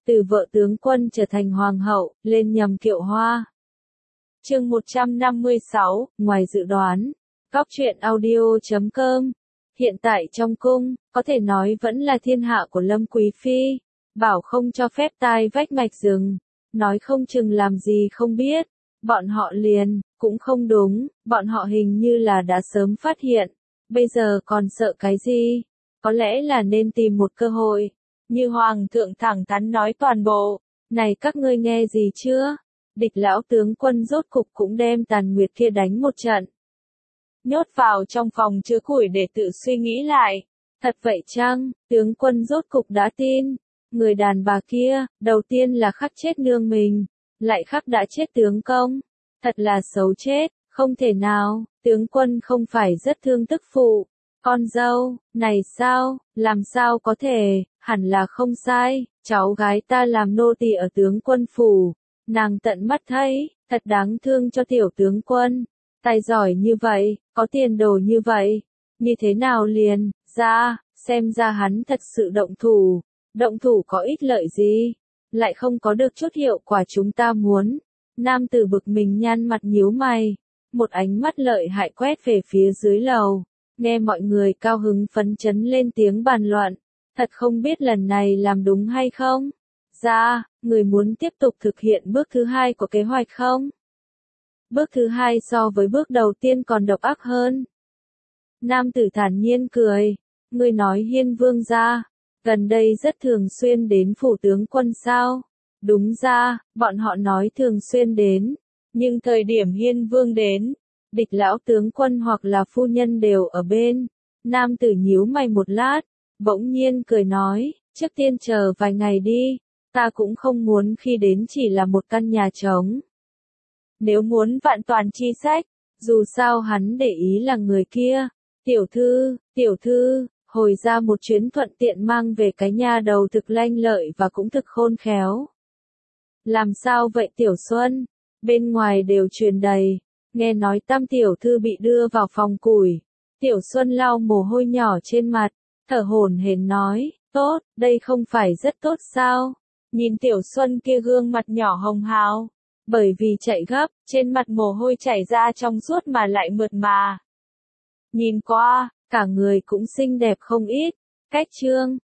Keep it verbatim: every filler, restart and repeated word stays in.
từ vợ tướng quân trở thành hoàng hậu, lên nhầm kiệu hoa. Chương một trăm năm mươi sáu, ngoài dự đoán. Góc truyện audio chấm com. Hiện tại trong cung, có thể nói vẫn là thiên hạ của Lâm Quý Phi. Bảo không cho phép tai vách mạch rừng. Nói không chừng làm gì không biết. Bọn họ liền, cũng không đúng, bọn họ hình như là đã sớm phát hiện. Bây giờ còn sợ cái gì? Có lẽ là nên tìm một cơ hội. Như Hoàng thượng thẳng thắn nói toàn bộ. Này các ngươi nghe gì chưa? Địch lão tướng quân rốt cục cũng đem Tàn Nguyệt kia đánh một trận. Nhốt vào trong phòng chứa củi để tự suy nghĩ lại. Thật vậy chăng? Tướng quân rốt cục đã tin. Người đàn bà kia, đầu tiên là khắc chết nương mình. Lại khắc đã chết tướng công. Thật là xấu chết, không thể nào, tướng quân không phải rất thương tức phụ. Con dâu, này sao, làm sao có thể, hẳn là không sai, cháu gái ta làm nô tỳ ở tướng quân phủ. Nàng tận mắt thấy, thật đáng thương cho tiểu tướng quân. Tài giỏi như vậy, có tiền đồ như vậy. Như thế nào liền, ra, xem ra hắn thật sự động thủ. Động thủ có ích lợi gì? Lại không có được chút hiệu quả chúng ta muốn. Nam tử bực mình nhăn mặt nhíu mày. Một ánh mắt lợi hại quét về phía dưới lầu. Nghe mọi người cao hứng phấn chấn lên tiếng bàn luận. Thật không biết lần này làm đúng hay không? Ra, người muốn tiếp tục thực hiện bước thứ hai của kế hoạch không? Bước thứ hai so với bước đầu tiên còn độc ác hơn. Nam tử thản nhiên cười. Người nói Hiên Vương gia, gần đây rất thường xuyên đến phủ tướng quân sao? Đúng ra, bọn họ nói thường xuyên đến. Nhưng thời điểm Hiên Vương đến, địch lão tướng quân hoặc là phu nhân đều ở bên. Nam tử nhíu mày một lát, bỗng nhiên cười nói, trước tiên chờ vài ngày đi, ta cũng không muốn khi đến chỉ là một căn nhà trống. Nếu muốn vạn toàn chi sách, dù sao hắn để ý là người kia. Tiểu thư, tiểu thư, hồi ra một chuyến thuận tiện mang về cái nhà đầu thực lanh lợi và cũng thực khôn khéo. Làm sao vậy Tiểu Xuân? Bên ngoài đều truyền đầy. Nghe nói Tam tiểu thư bị đưa vào phòng củi. Tiểu Xuân lau mồ hôi nhỏ trên mặt, thở hổn hển nói, tốt, đây không phải rất tốt sao? Nhìn Tiểu Xuân kia gương mặt nhỏ hồng hào. Bởi vì chạy gấp, trên mặt mồ hôi chảy ra trong suốt mà lại mượt mà. Nhìn qua, cả người cũng xinh đẹp không ít. Cách chương,